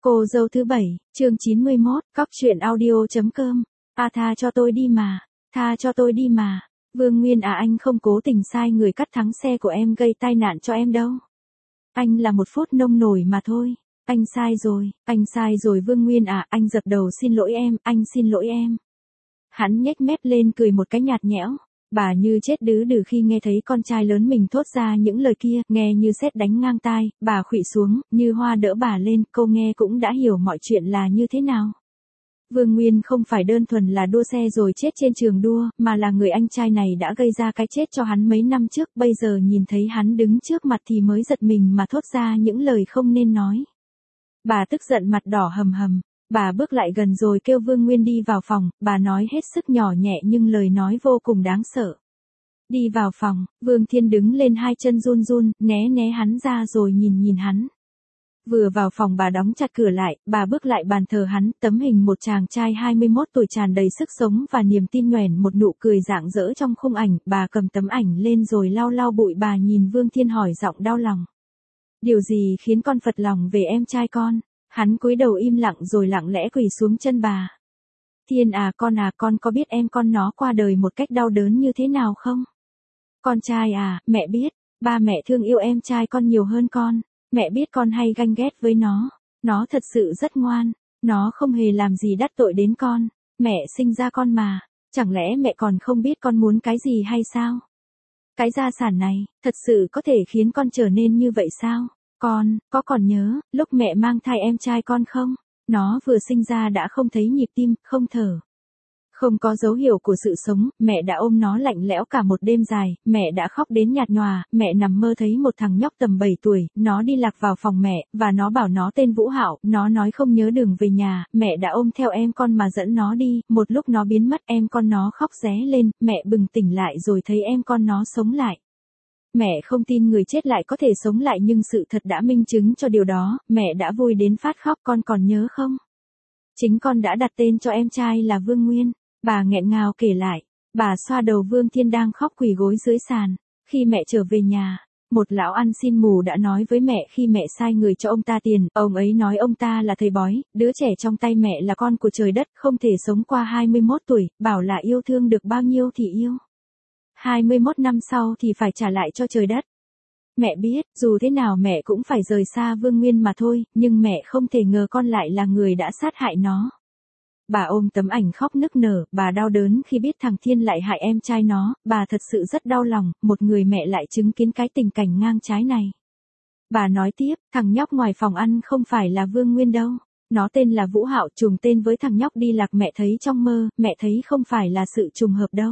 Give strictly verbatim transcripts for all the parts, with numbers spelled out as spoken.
Cô dâu thứ bảy, chương chín mươi mốt, cóc truyện audio.com. À tha cho tôi đi mà, tha cho tôi đi mà. Vương Nguyên à, anh không cố tình sai người cắt thắng xe của em gây tai nạn cho em đâu. Anh là một phút nông nổi mà thôi. Anh sai rồi, anh sai rồi Vương Nguyên à, anh dập đầu xin lỗi em, anh xin lỗi em. Hắn nhếch mép lên cười một cái nhạt nhẽo. Bà như chết đứ đừ khi nghe thấy con trai lớn mình thốt ra những lời kia, nghe như sét đánh ngang tai, bà khuỵu xuống, Như Hoa đỡ bà lên, cô nghe cũng đã hiểu mọi chuyện là như thế nào. Vương Nguyên không phải đơn thuần là đua xe rồi chết trên trường đua, mà là người anh trai này đã gây ra cái chết cho hắn mấy năm trước, bây giờ nhìn thấy hắn đứng trước mặt thì mới giật mình mà thốt ra những lời không nên nói. Bà tức giận mặt đỏ hầm hầm. Bà bước lại gần rồi kêu Vương Nguyên đi vào phòng, bà nói hết sức nhỏ nhẹ nhưng lời nói vô cùng đáng sợ. Đi vào phòng, Vương Thiên đứng lên hai chân run run, né né hắn ra rồi nhìn nhìn hắn. Vừa vào phòng bà đóng chặt cửa lại, bà bước lại bàn thờ hắn, tấm hình một chàng trai hai mươi mốt tuổi tràn đầy sức sống và niềm tin nhoẻn một nụ cười rạng rỡ trong khung ảnh, bà cầm tấm ảnh lên rồi lau lau bụi, bà nhìn Vương Thiên hỏi giọng đau lòng. Điều gì khiến con phật lòng về em trai con? Hắn cúi đầu im lặng rồi lặng lẽ quỳ xuống chân bà. Thiên à, con à, con có biết em con nó qua đời một cách đau đớn như thế nào không? Con trai à, mẹ biết, ba mẹ thương yêu em trai con nhiều hơn con, mẹ biết con hay ganh ghét với nó, nó thật sự rất ngoan, nó không hề làm gì đắc tội đến con, mẹ sinh ra con mà, chẳng lẽ mẹ còn không biết con muốn cái gì hay sao? Cái gia sản này, thật sự có thể khiến con trở nên như vậy sao? Con, có còn nhớ, lúc mẹ mang thai em trai con không? Nó vừa sinh ra đã không thấy nhịp tim, không thở. Không có dấu hiệu của sự sống, mẹ đã ôm nó lạnh lẽo cả một đêm dài, mẹ đã khóc đến nhạt nhòa, mẹ nằm mơ thấy một thằng nhóc tầm bảy tuổi, nó đi lạc vào phòng mẹ, và nó bảo nó tên Vũ Hạo, nó nói không nhớ đường về nhà, mẹ đã ôm theo em con mà dẫn nó đi, một lúc nó biến mất, em con nó khóc ré lên, mẹ bừng tỉnh lại rồi thấy em con nó sống lại. Mẹ không tin người chết lại có thể sống lại nhưng sự thật đã minh chứng cho điều đó, mẹ đã vui đến phát khóc, con còn nhớ không? Chính con đã đặt tên cho em trai là Vương Nguyên, bà nghẹn ngào kể lại, bà xoa đầu Vương Thiên đang khóc quỳ gối dưới sàn. Khi mẹ trở về nhà, một lão ăn xin mù đã nói với mẹ khi mẹ sai người cho ông ta tiền, ông ấy nói ông ta là thầy bói, đứa trẻ trong tay mẹ là con của trời đất, không thể sống qua hai mươi mốt tuổi, bảo là yêu thương được bao nhiêu thì yêu. hai mươi mốt năm sau thì phải trả lại cho trời đất. Mẹ biết, dù thế nào mẹ cũng phải rời xa Vương Nguyên mà thôi, nhưng mẹ không thể ngờ con lại là người đã sát hại nó. Bà ôm tấm ảnh khóc nức nở, bà đau đớn khi biết thằng Thiên lại hại em trai nó, bà thật sự rất đau lòng, một người mẹ lại chứng kiến cái tình cảnh ngang trái này. Bà nói tiếp, thằng nhóc ngoài phòng ăn không phải là Vương Nguyên đâu. Nó tên là Vũ Hạo, trùng tên với thằng nhóc đi lạc mẹ thấy trong mơ, mẹ thấy không phải là sự trùng hợp đâu.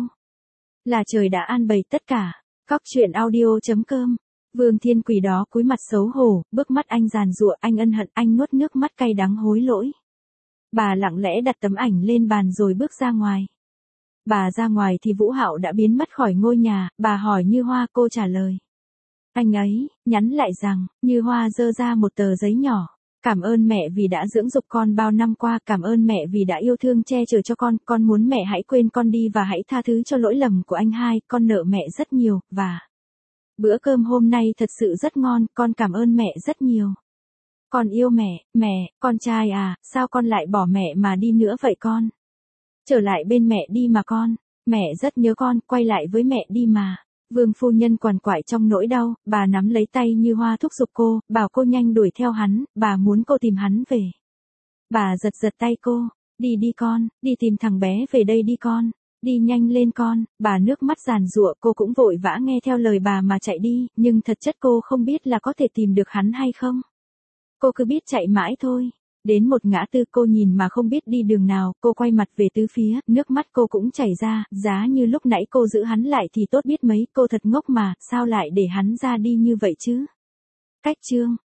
Là trời đã an bày tất cả. Cóc truyện audio.com. Vương Thiên quỳ đó cúi mặt xấu hổ, bước mắt anh giàn giụa, anh ân hận, anh nuốt nước mắt cay đắng hối lỗi. Bà lặng lẽ đặt tấm ảnh lên bàn rồi bước ra ngoài. Bà ra ngoài thì Vũ Hạo đã biến mất khỏi ngôi nhà, bà hỏi Như Hoa, cô trả lời. Anh ấy, nhắn lại rằng, Như Hoa giơ ra một tờ giấy nhỏ. Cảm ơn mẹ vì đã dưỡng dục con bao năm qua, cảm ơn mẹ vì đã yêu thương che chở cho con, con muốn mẹ hãy quên con đi và hãy tha thứ cho lỗi lầm của anh hai, con nợ mẹ rất nhiều, và bữa cơm hôm nay thật sự rất ngon, con cảm ơn mẹ rất nhiều. Con yêu mẹ, mẹ, con trai à, sao con lại bỏ mẹ mà đi nữa vậy con? Trở lại bên mẹ đi mà con, mẹ rất nhớ con, quay lại với mẹ đi mà. Vương phu nhân quằn quại trong nỗi đau, bà nắm lấy tay Như Hoa thúc giục cô, bảo cô nhanh đuổi theo hắn, bà muốn cô tìm hắn về. Bà giật giật tay cô, đi đi con, đi tìm thằng bé về đây đi con, đi nhanh lên con, bà nước mắt giàn giụa, cô cũng vội vã nghe theo lời bà mà chạy đi, nhưng thật chất cô không biết là có thể tìm được hắn hay không. Cô cứ biết chạy mãi thôi. Đến một ngã tư cô nhìn mà không biết đi đường nào, cô quay mặt về tứ phía, nước mắt cô cũng chảy ra, giá như lúc nãy cô giữ hắn lại thì tốt biết mấy, cô thật ngốc mà, sao lại để hắn ra đi như vậy chứ? Cách chương